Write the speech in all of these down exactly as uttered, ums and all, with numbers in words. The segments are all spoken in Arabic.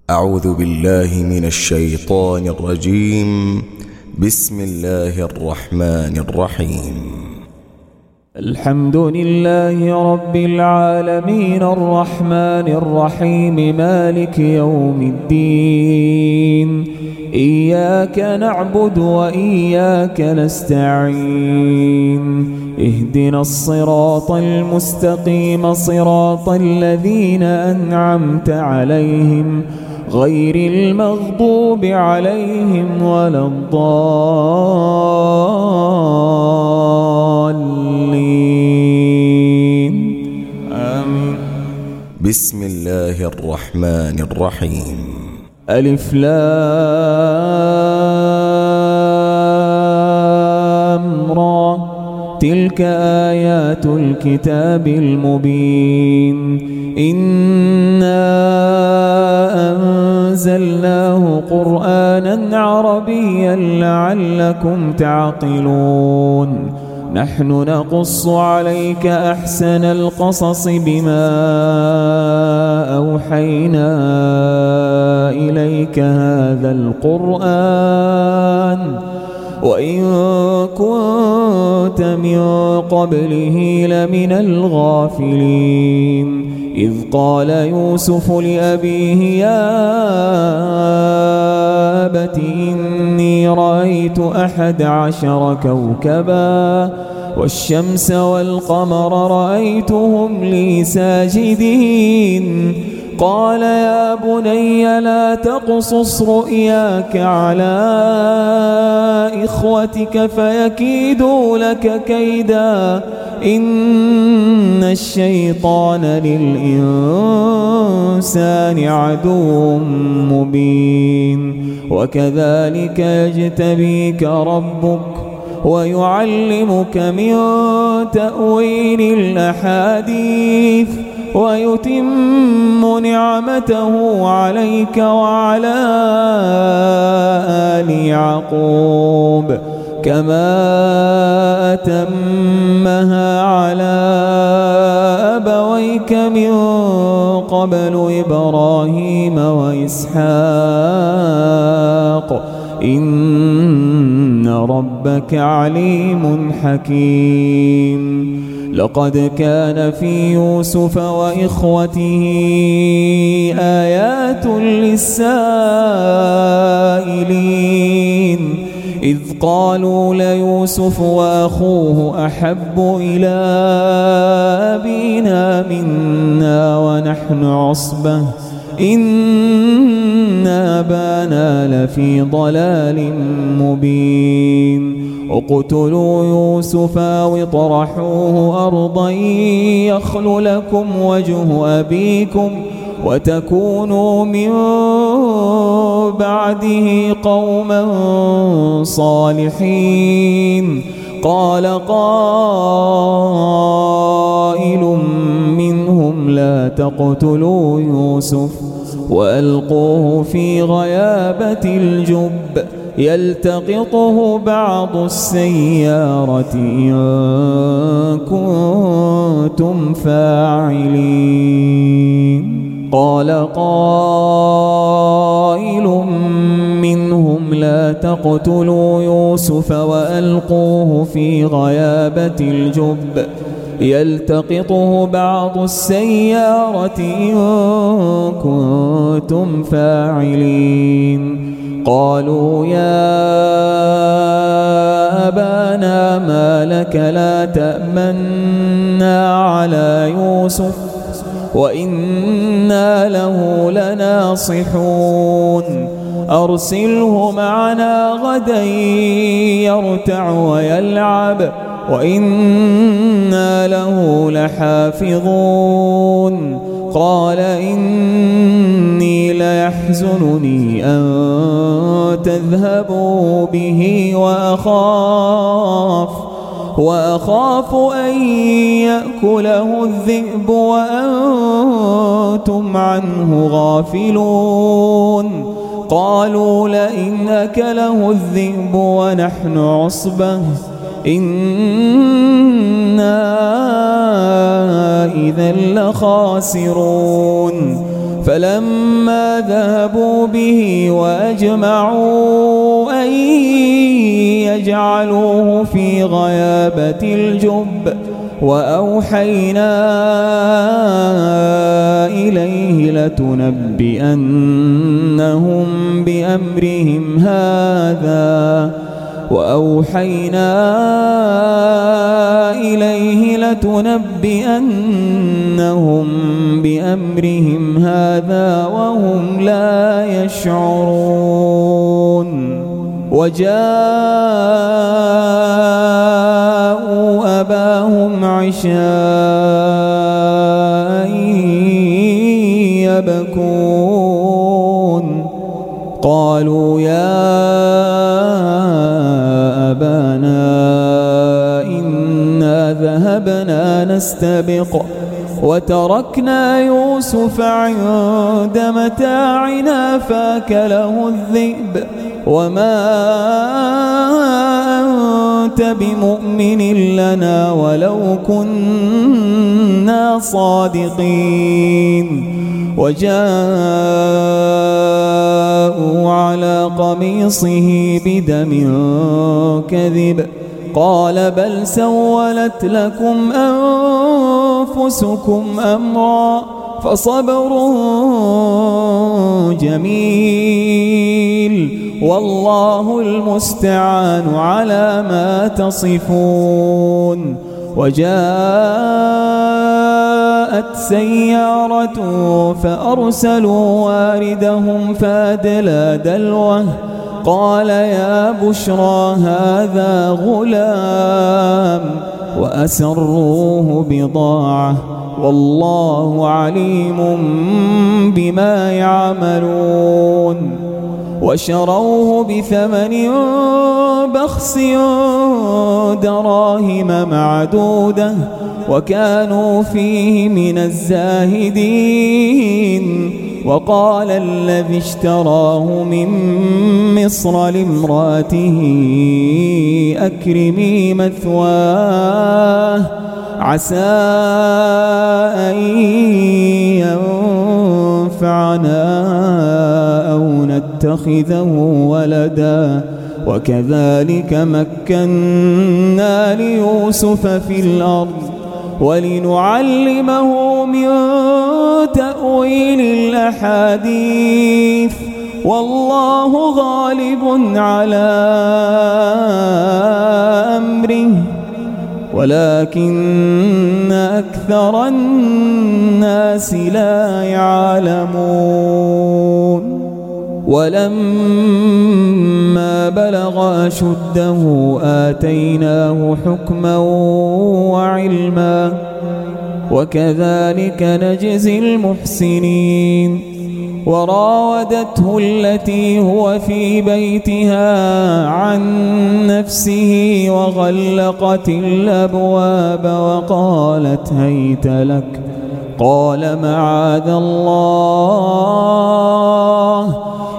أعوذ بالله من الشيطان الرجيم. بسم الله الرحمن الرحيم. الحمد لله رب العالمين الرحمن الرحيم مالك يوم الدين. إياك نعبد وإياك نستعين. اهدنا الصراط المستقيم صراط الذين أنعمت عليهم غير المغضوب عليهم ولا الضالين. آمين. بسم الله الرحمن الرحيم. ألف لام را. تلك آيات الكتاب المبين. إنا أنزلناه قرآنا عربيا لعلكم تعقلون. نحن نقص عليك أحسن القصص بما أوحينا إليك هذا القرآن وإن كنت من قبله لمن الغافلين. إذ قال يوسف لأبيه يا أبت إني رأيت أحد عشر كوكبا والشمس والقمر رأيتهم لي ساجدين. قال يا بني لا تقصص رؤياك على إخوتك فيكيدوا لك كيدا إن الشيطان للإنسان عدو مبين. وكذلك يجتبيك ربك ويعلمك من تأويل الأحاديث ويتم نعمته عليك وعلى آل يعقوب كما أتمها على أبويك من قبل إبراهيم وإسحاق إن ربك عليم حكيم. لقد كان في يوسف وإخوته آيات للسائلين إذ قالوا ليوسف وأخوه أحب إلى أبينا منا ونحن عصبة إن أبانا لفي ضلال مبين. اقتلوا يوسف أو اطرحوه أرضا يخل لكم وجه أبيكم وتكونوا من بعده قوما صالحين. قال قائل منهم لا تقتلوا يوسف وألقوه في غيابة الجب يلتقطه بعض السيارة إن كنتم فاعلين. قال قائل منهم لا تقتلوا يوسف وألقوه في غيابة الجب يلتقطه بعض السيارة إن كنتم فاعلين. قالوا يا أبانا ما لك لا تأمنا على يوسف وإنا له لناصحون. أرسله معنا غدا يرتع ويلعب وإنا له لحافظون. قال إني ليحزنني أن تذهبوا به وأخاف وأخاف أن يأكله الذئب وأنتم عنه غافلون. قالوا لئن أكله الذئب ونحن عصبة إنا إذا لخاسرون. فلما ذهبوا به وأجمعوا أن يجعلوه في غيابة الجب وأوحينا إليه لتنبئنهم بأمرهم هذا وأوحينا إليه لتنبئنهم بأمرهم هذا وهم لا يشعرون. وجاءوا أباهم عشاء يبكون قالوا يا أبانا إنا ذهبنا نستبق وتركنا يوسف عند متاعنا فأكله الذئب وما أنت بمؤمن لنا ولو كنا صادقين. وجاءوا على قميصه بدم كذب قال بل سولت لكم أنفسكم أمرا فصبر جميل والله المستعان على ما تصفون. وجاءت سيارة فأرسلوا واردهم فأدلى دلوه قال يا بشرى هذا غلام وأسروه بضاعة والله عليم بما يعملون. وشروه بثمن بخس دراهم معدودة وكانوا فيه من الزاهدين. وقال الذي اشتراه من مصر لامرأته أكرمي مثواه عسى أن ينفعنا أو نتخذه ولدا وكذلك مكنا ليوسف في الأرض ولنعلمه من تأويل الأحاديث والله غالب على أمره ولكن أكثر الناس لا يعلمون. ولما بلغ أشده آتيناه حكما وعلما وكذلك نجزي المحسنين. وراودته التي هو في بيتها عن نفسه وغلقت الأبواب وقالت هيت لك قال معاذ الله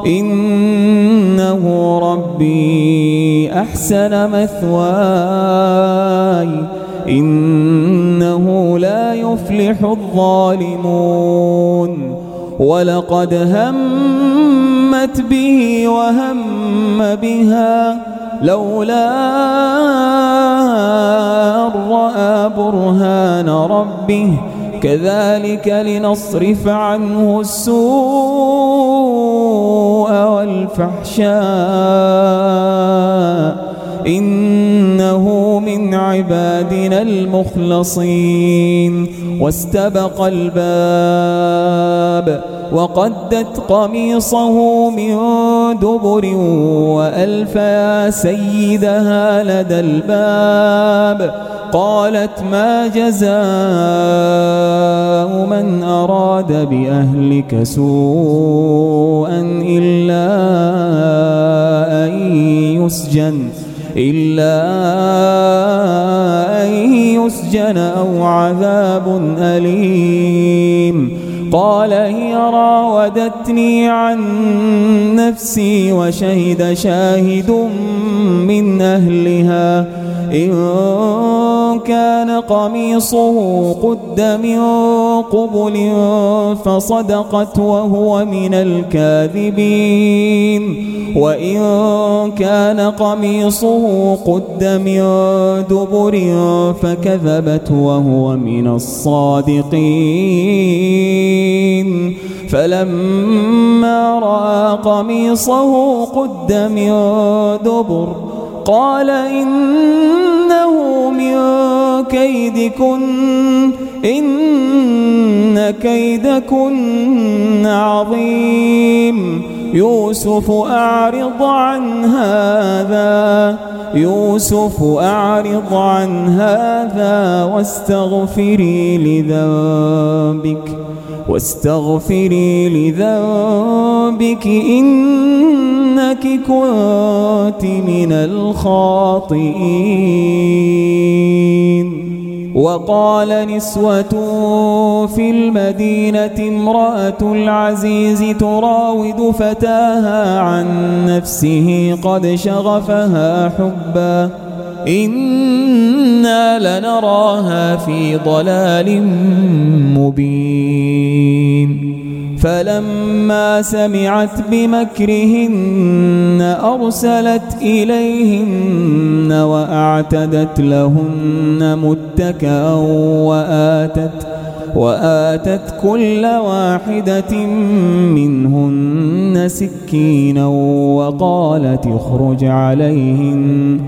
إنه ربي أحسن مثواي إنه لا يفلح الظالمون. ولقد همت به وهم بها لولا أن رأى برهان ربه كذلك لنصرف عنه السوء والفحشاء إنه من عبادنا المخلصين. واستبق الباب وقدت قميصه من دبر وألف يا سيدها لدى الباب قالت ما جزاء من أراد بأهلك سوءا إلا أن يسجن إلا أن يسجن أو عذاب أليم. قال هي راودتني راودتني عن نفسي وشهد شاهد من أهلها إن كان قميصه قد من قبل فصدقت وهو من الكاذبين وإن كان قميصه قد من دبر فكذبت وهو من الصادقين فلما رأى قميصه قد من دبر قال إنه من كيدكن إن كيدكن عظيم يوسف أعرض عن هذا يوسف أعرض عن هذا واستغفري لذنبك واستغفري لذنبك إنك كنت من الخاطئين. وقال نسوة في المدينة امرأة العزيز تراود فتاها عن نفسه قد شغفها حبا إنا لنراها في ضلال مبين. فلما سمعت بمكرهن أرسلت إليهن وأعتدت لهن متكئا وآتت وآتت كل واحدة منهن سكينا وقالت اخرج عليهن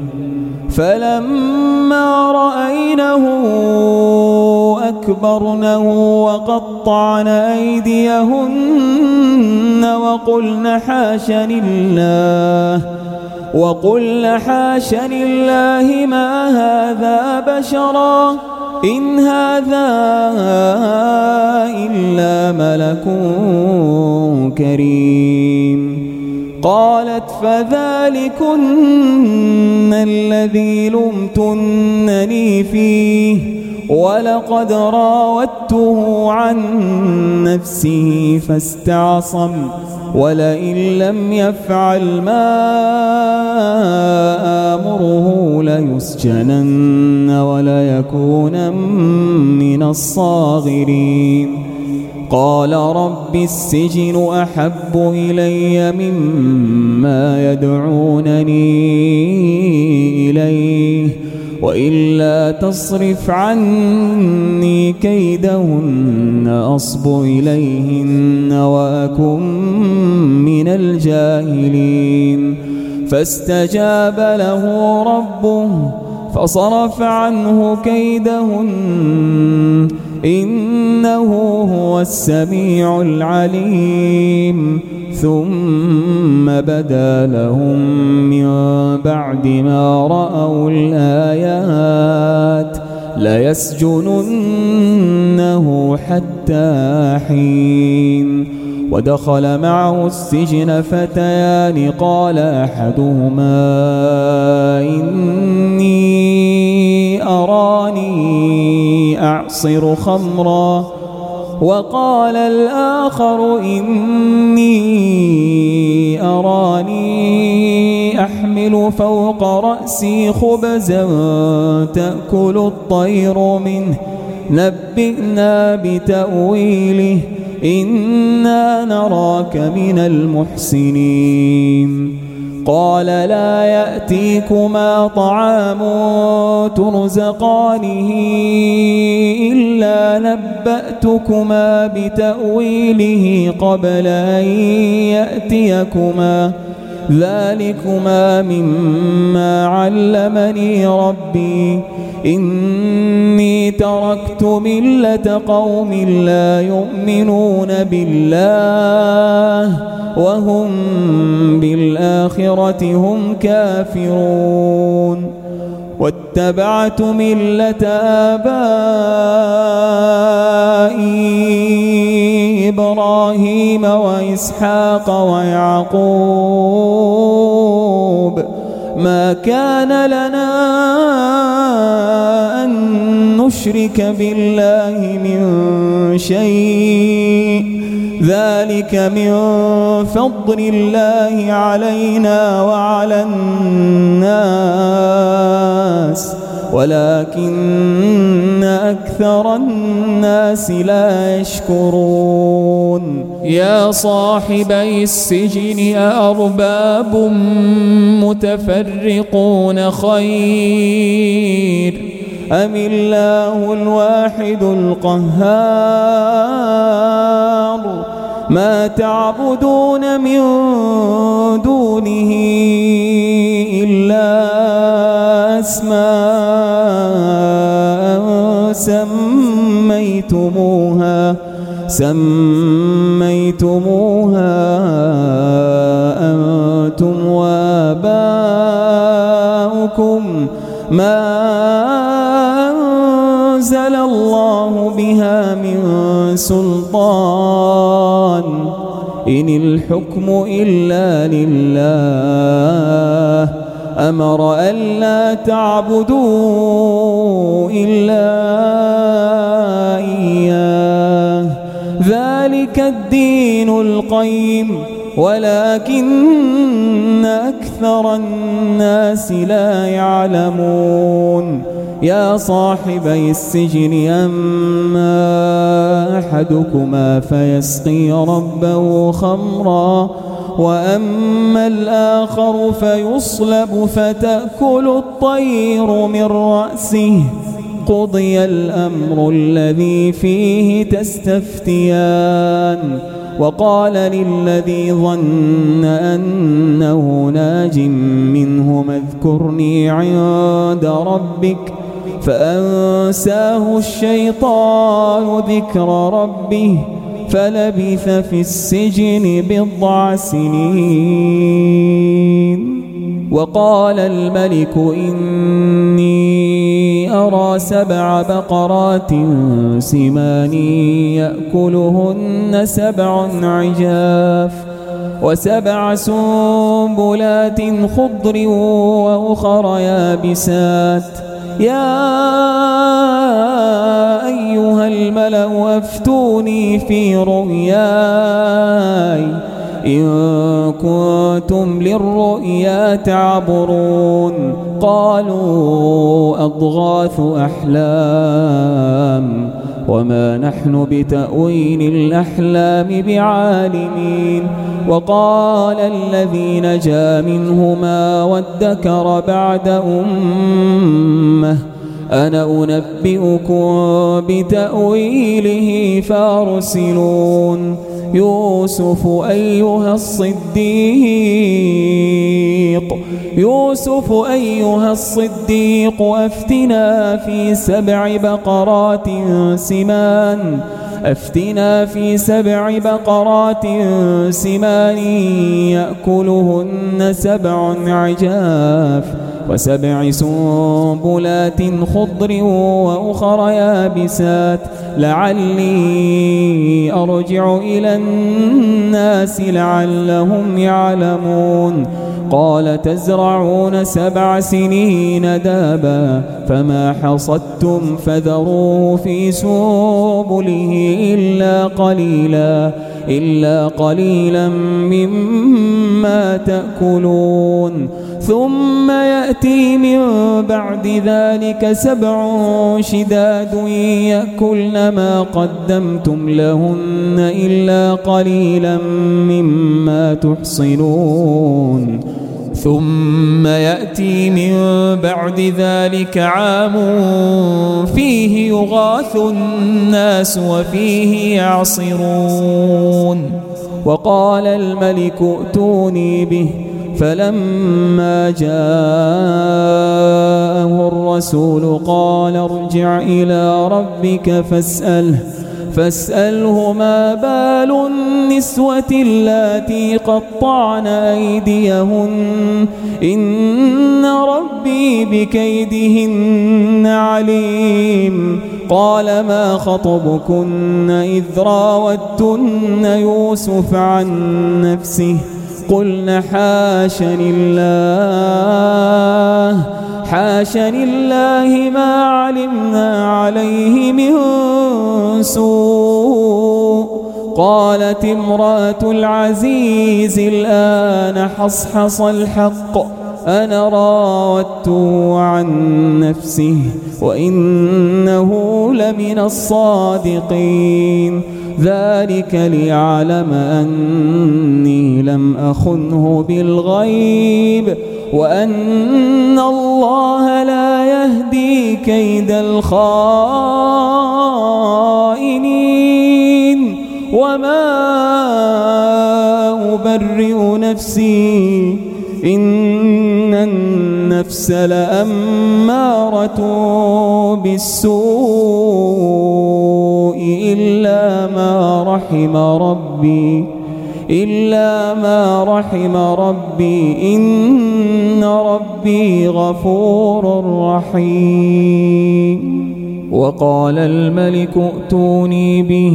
فلما رأينه أكبرنه وقطعن أيديهن وقلن حاش لله وقلن حاش لله ما هذا بشرا إن هذا إلا ملك كريم. قالت فذلكن الذي لمتنني فيه ولقد راودته عن نفسه فاستعصم ولئن لم يفعل ما آمره ليسجنن وليكونن من الصاغرين. قال رب السجن أحب إلي مما يدعونني إليه وإلا تصرف عني كيدهن أصب إليهن وأكن من الجاهلين. فاستجاب له ربه فصرف عنه كيدهن إنه هو السميع العليم. ثم بدا لهم من بعد ما رأوا الآيات ليسجننه حتى حين. ودخل معه السجن فتيان قال أحدهما إني أراني أعصر خمرا وقال الآخر إني أراني أحمل فوق رأسي خبزا تأكل الطير منه نبئنا بتأويله إنا نراك من المحسنين. قال لا يأتيكما طعام ترزقانه إلا نبأتكما بتأويله قبل أن يأتيكما ذلكما مما علمني ربي إني تركت ملة قوم لا يؤمنون بالله وهم بالآخرة هم كافرون. واتبعت ملة آبائي إبراهيم وإسحاق ويعقوب ما كان لنا أن نشرك بالله من شيء ذلك من فضل الله علينا وعلى الناس ولكن أكثر الناس لا يشكرون يا صاحبي السجن أأرباب متفرقون خير أم الله الواحد القهار ما تعبدون من دونه إلا أسماء سميتموها سميتموها أنتم وآباؤكم ما أنزل الله بها من سلطان إن الحكم إلا لله أمر ألا تعبدوا إلا إياه ذلك الدين القيم ولكن أكثر الناس لا يعلمون يا صاحبي السجن أما أحدكما فيسقي ربه خمرا وأما الآخر فيصلب فتأكل الطير من رأسه قضي الأمر الذي فيه تستفتيان وقال للذي ظن أنه ناج منهما اذكرني عند ربك فأنساه الشيطان ذكر ربه فلبث في السجن بضع سنين وقال الملك إني أرى سبع بقرات سمان يأكلهن سبع عجاف وسبع سنبلات خضر وأخر يابسات يا أيها الملأ أفتوني في رؤياي إن كنتم للرؤيا تعبرون قالوا أضغاث أحلام وما نحن بتأويل الأحلام بعالمين وقال الذي نجا منهما وادكر بعد أمة أنا أنبئكم بتأويله فارسلون يوسف أيها الصديق يوسف أيها الصديق أفتنا في سبع بقرات سمان أفتنا في سبع بقرات سمان يأكلهن سبع عجاف وسبع سنبلات خضر وأخر يابسات لعلي أرجع إلى الناس لعلهم يعلمون قال تزرعون سبع سنين دابا فما حصدتم فذروه في سنبله إلا قليلا إلا قليلا مما تأكلون ثم يأتي من بعد ذلك سبع شداد يأكلن ما قدمتم لهن إلا قليلا مما تحصنون ثم يأتي من بعد ذلك عام فيه يغاث الناس وفيه يعصرون وقال الملك ائتوني به فلما جاءه الرسول قال ارجع إلى ربك فاسأله فاسأله ما بال النسوة اللاتي قطعن أيديهن إن ربي بكيدهن عليم قال ما خطبكن إذ راوتن يوسف عن نفسه قلن حاش لله حاش لله ما علمنا عليه من سوء قالت امرأة العزيز الآن حصحص الحق أنا راودته عن نفسه وإنه لمن الصادقين ذلك ليعلم أني لم أخنه بالغيب وأن الله لا يهدي كيد الخائنين وما أبرئ نفسي إن النفس لأمارة بالسوء إلا ما رحم ربي إلا ما رحم ربي إن ربي غفور رحيم. وقال الملك ائتوني به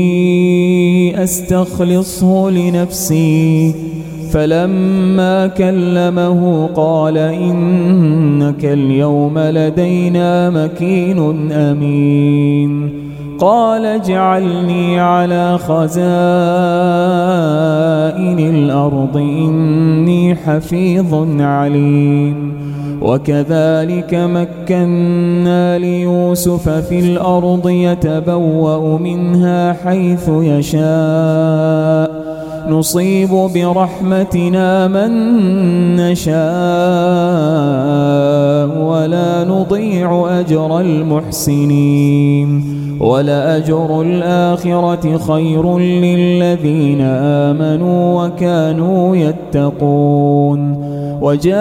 أستخلصه لنفسي فلما كلمه قال إنك اليوم لدينا مكين أمين. قال اجعلني على خزائن الأرض إني حفيظ عليم. وكذلك مكنا ليوسف في الأرض يتبوأ منها حيث يشاء نصيب برحمتنا من نشاء ولا نضيع أجر المحسنين ولأجر الآخرة خير للذين آمنوا وكانوا يتقون. وجاء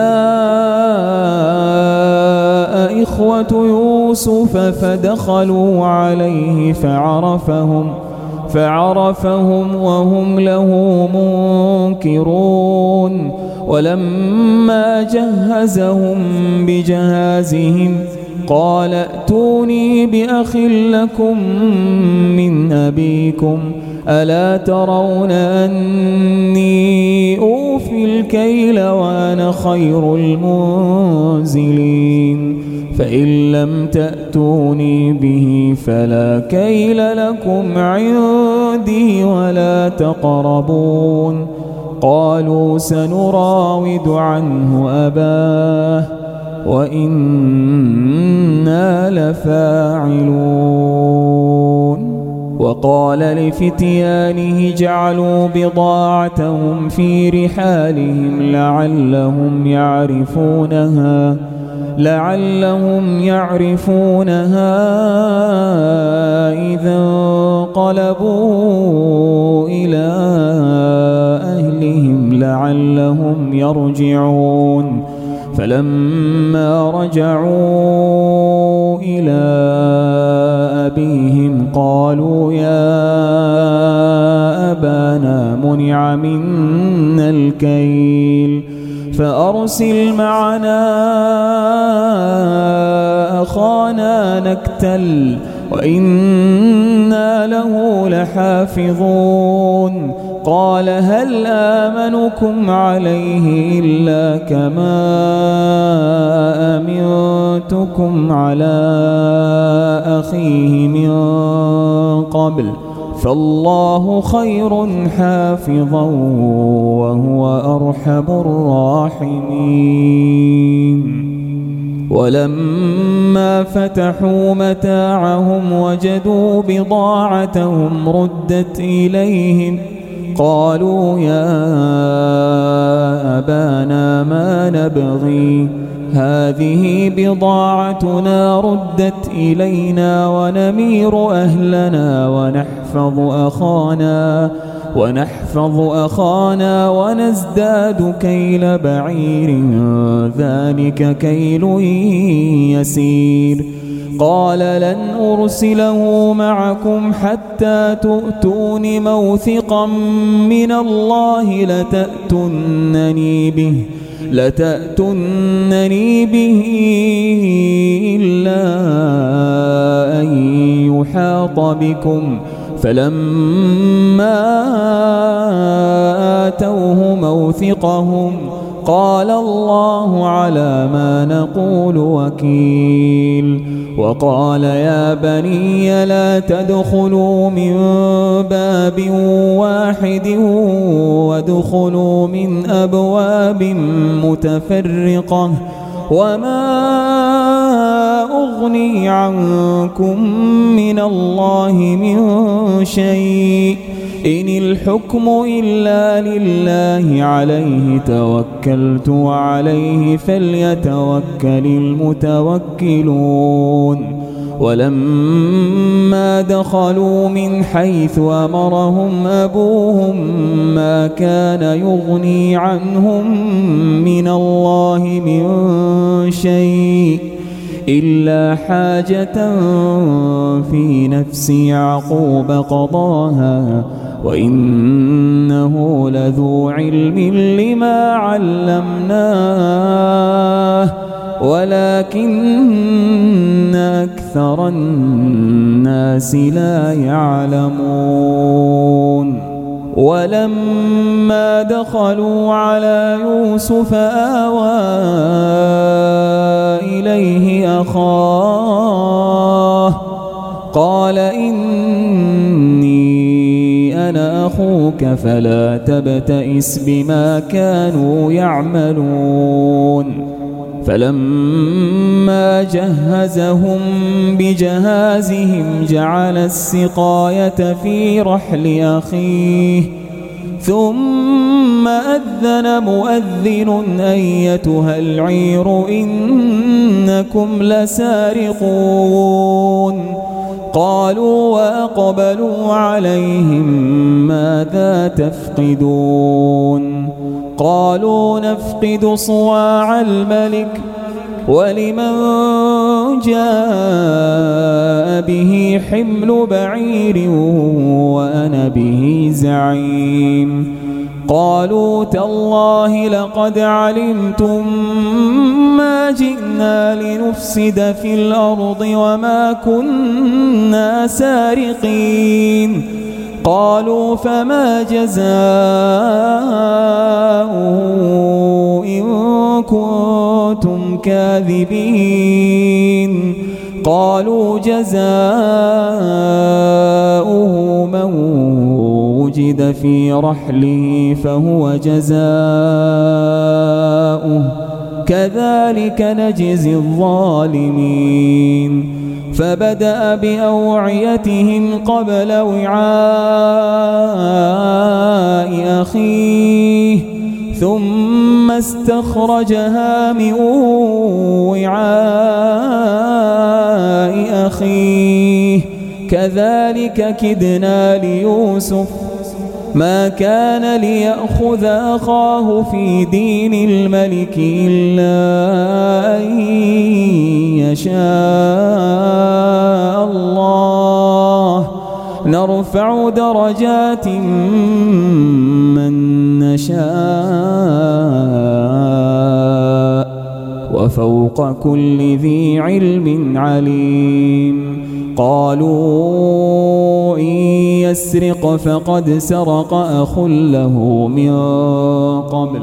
إخوة يوسف فدخلوا عليه فعرفهم فعرفهم وهم له منكرون. ولما جهزهم بجهازهم قال ائتوني بأخ لكم من أبيكم ألا ترون أني أوفي الكيل وأنا خير المنزلين فإن لم تأتوني به فلا كيل لكم عندي ولا تقربون. قالوا سنراود عنه أباه وإنا لفاعلون. وقال لفتيانه جعلوا بضاعتهم في رحالهم لعلهم يعرفونها لعلهم يعرفونها إذا انقلبوا إلى أهلهم لعلهم يرجعون. فلما رجعوا إلى أبيهم قالوا يا أبانا منع منا الكيل فأرسل معنا أخانا نكتل وإنا له لحافظون. قال هل آمنكم عليه إلا كما أمنتكم على أخيه من قبل فالله خير حافظا وهو أرحم الراحمين. ولما فتحوا متاعهم وجدوا بضاعتهم ردت إليهم قالوا يا أبانا ما نبغي هذه بضاعتنا ردت إلينا ونمير أهلنا ونحفظ أخانا ونحفظ أخانا ونزداد كيل بعير ذلك كيل يسير. قال لن أرسله معكم حتى تؤتون موثقا من الله لتأتونني به لتأتونني به إلا أن يحاط بكم. فلما آتوه موثقهم قال الله على ما نقول وكيل. وقال يا بني لا تدخلوا من باب واحد وادخلوا من أبواب متفرقة وما أغني عنكم من الله من شيء إن الحكم إلا لله عليه توكلت وعليه فليتوكل المتوكلون. ولما دخلوا من حيث أمرهم أبوهم ما كان يغني عنهم من الله من شيء إلا حاجة في نفس يعقوب قضاها وإنه لذو علم لما علمناه ولكن أكثر الناس لا يعلمون. ولما دخلوا على يوسف آوى إليه أخاه قال إني أنا أخوك فلا تبتئس بما كانوا يعملون. فلما جهزهم بجهازهم جعل السقاية في رحل أخيه ثم أذن مؤذن أيتها العير إنكم لسارقون. قالوا وأقبلوا عليهم ماذا تفقدون؟ قالوا نفقد صواع الملك ولمن جاء به حمل بعير وأنا به زعيم. قالوا تالله لقد علمتم ما جئنا لنفسد في الأرض وما كنا سارقين. قالوا فما جزاؤه إن كنتم كاذبين؟ قالوا جزاؤه من وجد في رحله فهو جزاؤه كذلك نجزي الظالمين. فبدأ بأوعيتهم قبل وعاء أخيه ثم استخرجها من وعاء أخيه كذلك كدنا ليوسف ما كان ليأخذ أخاه في دين الملك إلا أن يشاء الله نرفع درجات من نشاء وفوق كل ذي علم عليم. قالوا إن يسرق فقد سرق أخ له من قبل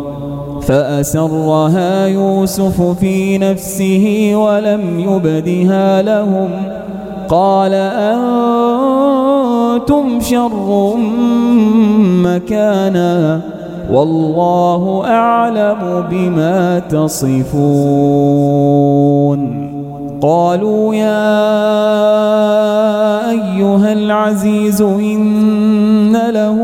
فأسرها يوسف في نفسه ولم يبدها لهم قال أنتم شر مكانا والله أعلم بما تصفون. قالوا يا أيها العزيز إن له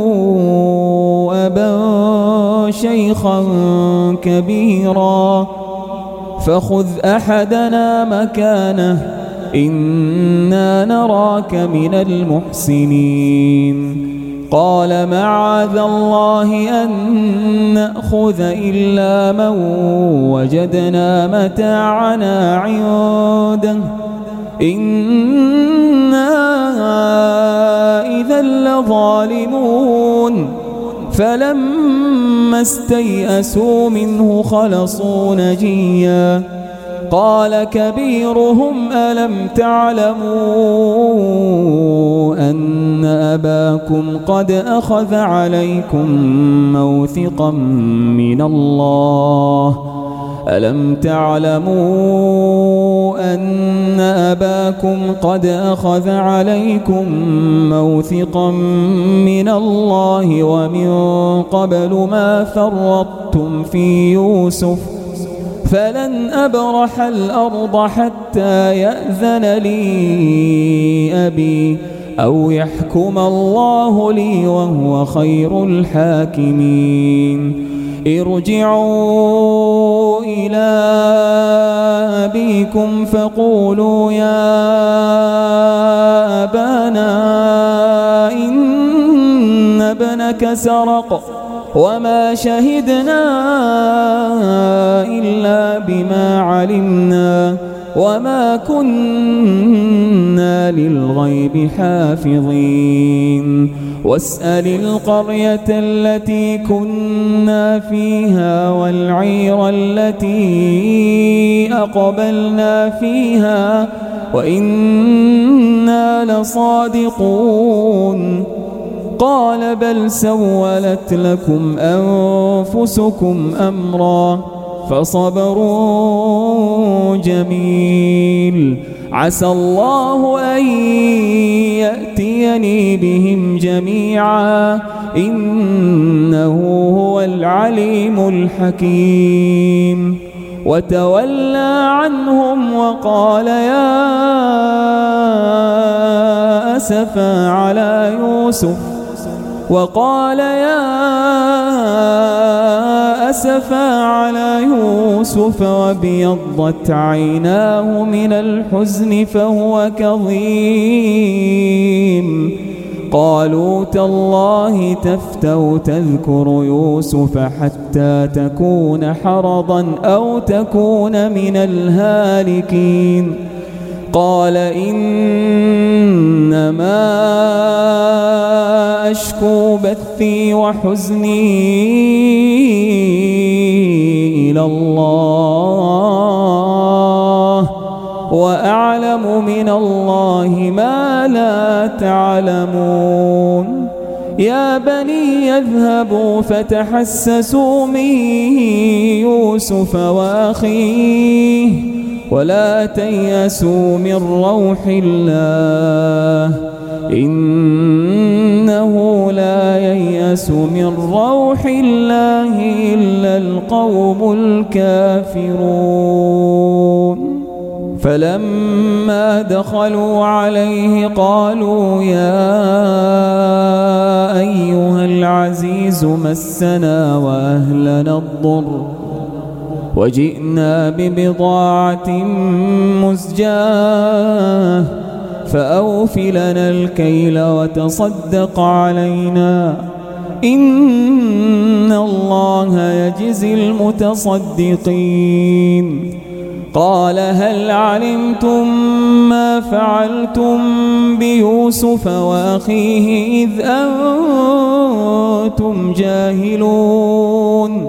أبا شيخا كبيرا فخذ أحدنا مكانه إنا نراك من المحسنين. قال معاذ الله أن نأخذ إلا من وجدنا متاعنا عنده إنا إذا لظالمون. فلما استيئسوا منه خلصوا نجيا قال كبيرهم ألم تعلموا أن أباكم قد أخذ عليكم موثقا من الله ألم تعلموا أن أباكم قد أخذ عليكم موثقا من الله ومن قبل ما فرطتم في يوسف فلن أبرح الأرض حتى يأذن لي أبي أو يحكم الله لي وهو خير الحاكمين ارجعوا إلى أبيكم فقولوا يا أبانا إن ابنك سرق وما شهدنا إلا بما علمنا وما كنا للغيب حافظين واسأل القرية التي كنا فيها والعير التي أقبلنا فيها وإنا لصادقون قال بل سولت لكم أنفسكم أمرا فصبر جميل عسى الله أن يأتيني بهم جميعا إنه هو العليم الحكيم وتولى عنهم وقال يا أسفا على يوسف وقال يا أسفا على يوسف وابيضت عيناه من الحزن فهو كظيم قالوا تالله تفتأ تذكر يوسف حتى تكون حرضا أو تكون من الهالكين قال إنما أشكو بثي وحزني إلى الله وأعلم من الله ما لا تعلمون يا بني يذهبوا فتحسسوا من يوسف وأخيه ولا تيأسوا من روح الله إنه لا ييأس من روح الله إلا القوم الكافرون فلما دخلوا عليه قالوا يا أيها العزيز مسنا وأهلنا الضر وجئنا ببضاعة مزجاة فأوف لنا الكيل وتصدق علينا إن الله يجزي المتصدقين قال هل علمتم ما فعلتم بيوسف وأخيه إذ أنتم جاهلون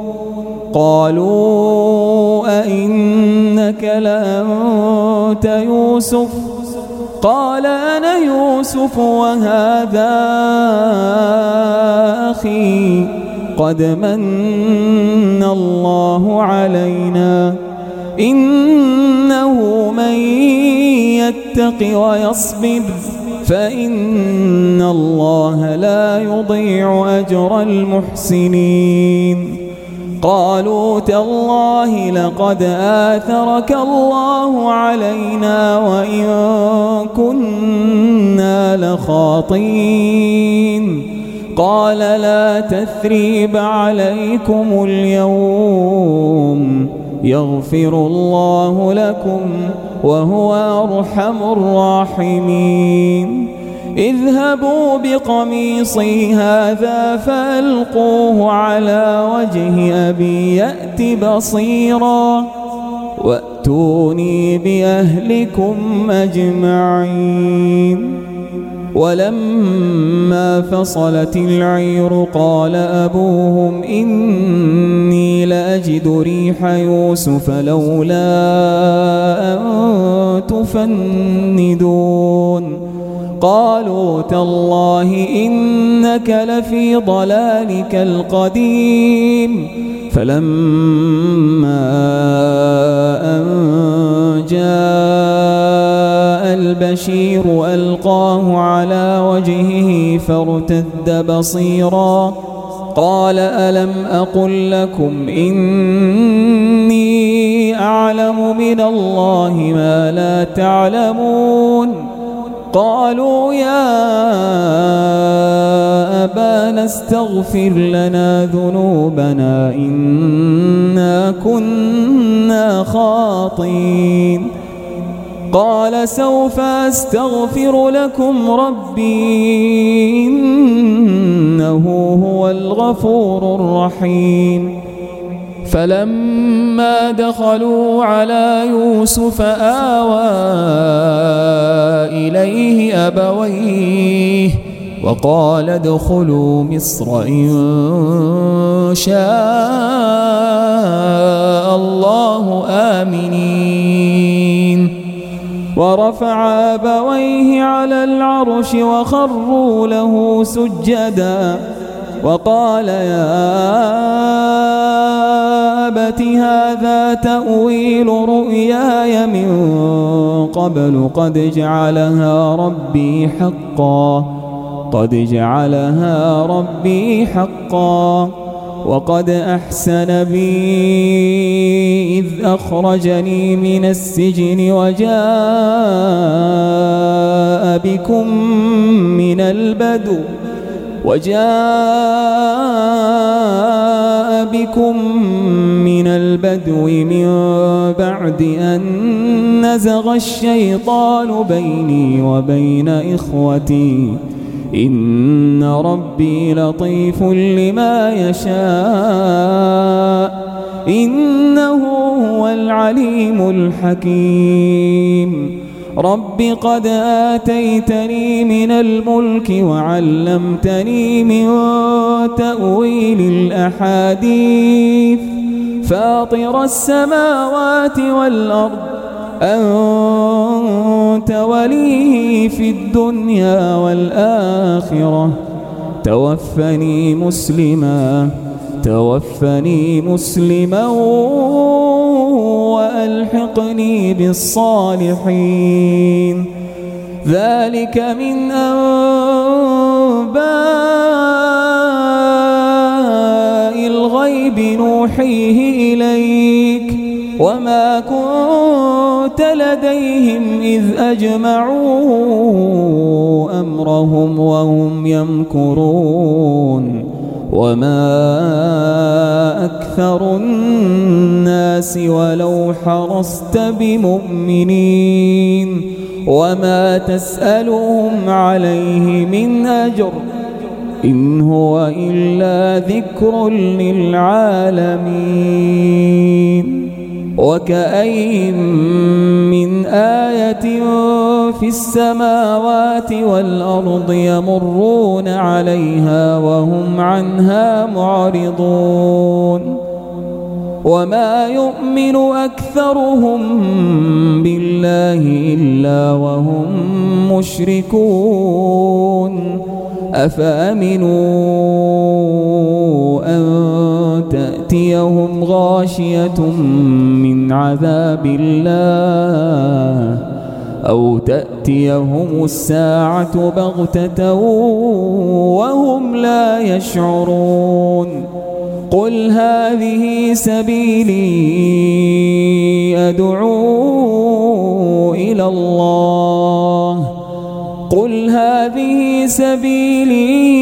قالوا أئنك لأنت يوسف قال أنا يوسف وهذا أخي قد من الله علينا إنه من يتق ويصبر فإن الله لا يضيع أجر المحسنين قالوا تالله لقد آثرك الله علينا وإن كنا لخاطئين قال لا تثريب عليكم اليوم يغفر الله لكم وهو أرحم الراحمين اذهبوا بقميصي هذا فألقوه على وجه أبي يأت بصيرا وأتوني بأهلكم أجمعين ولما فصلت العير قال أبوهم إني لأجد يجد ريح يوسف لولا أن تفندون قالوا تالله إنك لفي ضلالك القديم فلما أن جاء البشير ألقاه على وجهه فارتد بصيرا قال ألم أقل لكم إني أعلم من الله ما لا تعلمون قالوا يا أبانا استغفر لنا ذنوبنا إنا كنا خاطئين قال سوف أستغفر لكم ربي إنه هو الغفور الرحيم فلما دخلوا على يوسف آوى إليه أبويه وقال ادخلوا مصر إن شاء الله آمنين ورفع أبويه على العرش وخروا له سجدا وقال يا أبت هذا تأويل رؤياي من قبل قد جعلها ربي حقا قد جعلها ربي حقا وقد أحسن بي إذ أخرجني من السجن وجاء بكم من البدو وجاء بكم من البدو من بعد أن نزغ الشيطان بيني وبين إخوتي إن ربي لطيف لما يشاء إنه هو العليم الحكيم رب قد آتيتني من الملك وعلمتني من تأويل الأحاديث فاطر السماوات والأرض أنت ولي في الدنيا والآخرة توفني مسلما توفني مسلما وألحقني بالصالحين ذلك من أنباء الغيب نوحيه إليك وما كنت لديهم إذ أجمعوا أمرهم وهم يمكرون وما أكثر الناس ولو حرصت بمؤمنين وما تسألهم عليه من أجر إن هو إلا ذكر للعالمين وكأين من آية في السماوات والأرض يمرون عليها وهم عنها معرضون وما يؤمن أكثرهم بالله إلا وهم مشركون أفأمنوا أن تأتيهم غاشية من عذاب الله أو تأتيهم الساعة بغتة وهم لا يشعرون قل هذه سبيلي أدعو إلى الله قل هذه سبيلي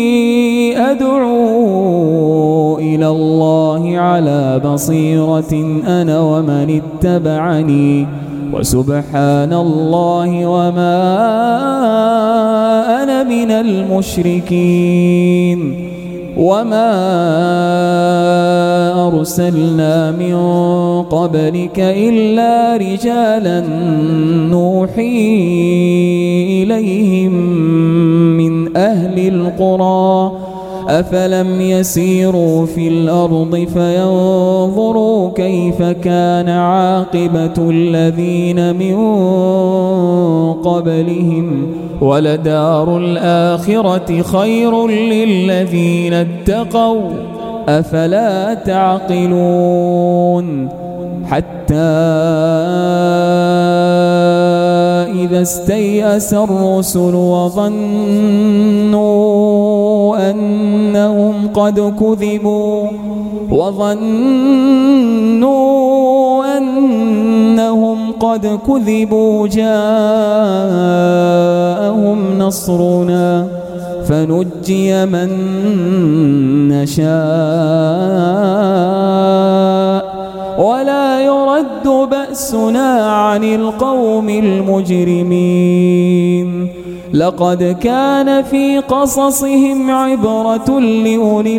أدعو إلى الله على بصيرة أنا ومن اتبعني وسبحان الله وما أنا من المشركين وما أرسلنا من قبلك إلا رجالا نوحي إليهم من أهل القرى أفلم يسيروا في الأرض فينظروا كيف كان عاقبة الذين من قبلهم ولدار الآخرة خير للذين اتقوا أفلا تعقلون حتى إذا استيأس الرسل وظنوا أنهم قد كذبوا وظنوا أنهم قد كذبوا جاءهم نصرنا فنجي من نشاء ولا يرد بأسنا عن القوم المجرمين لقد كان في قصصهم عبرة لأولي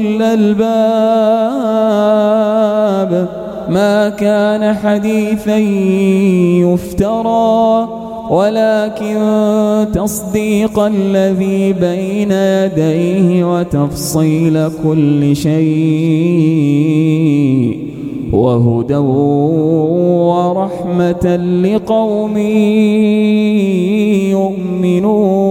الألباب ما كان حديثا يفترى ولكن تصديق الذي بين يديه وتفصيل كل شيء وهدى ورحمة لقوم يؤمنون.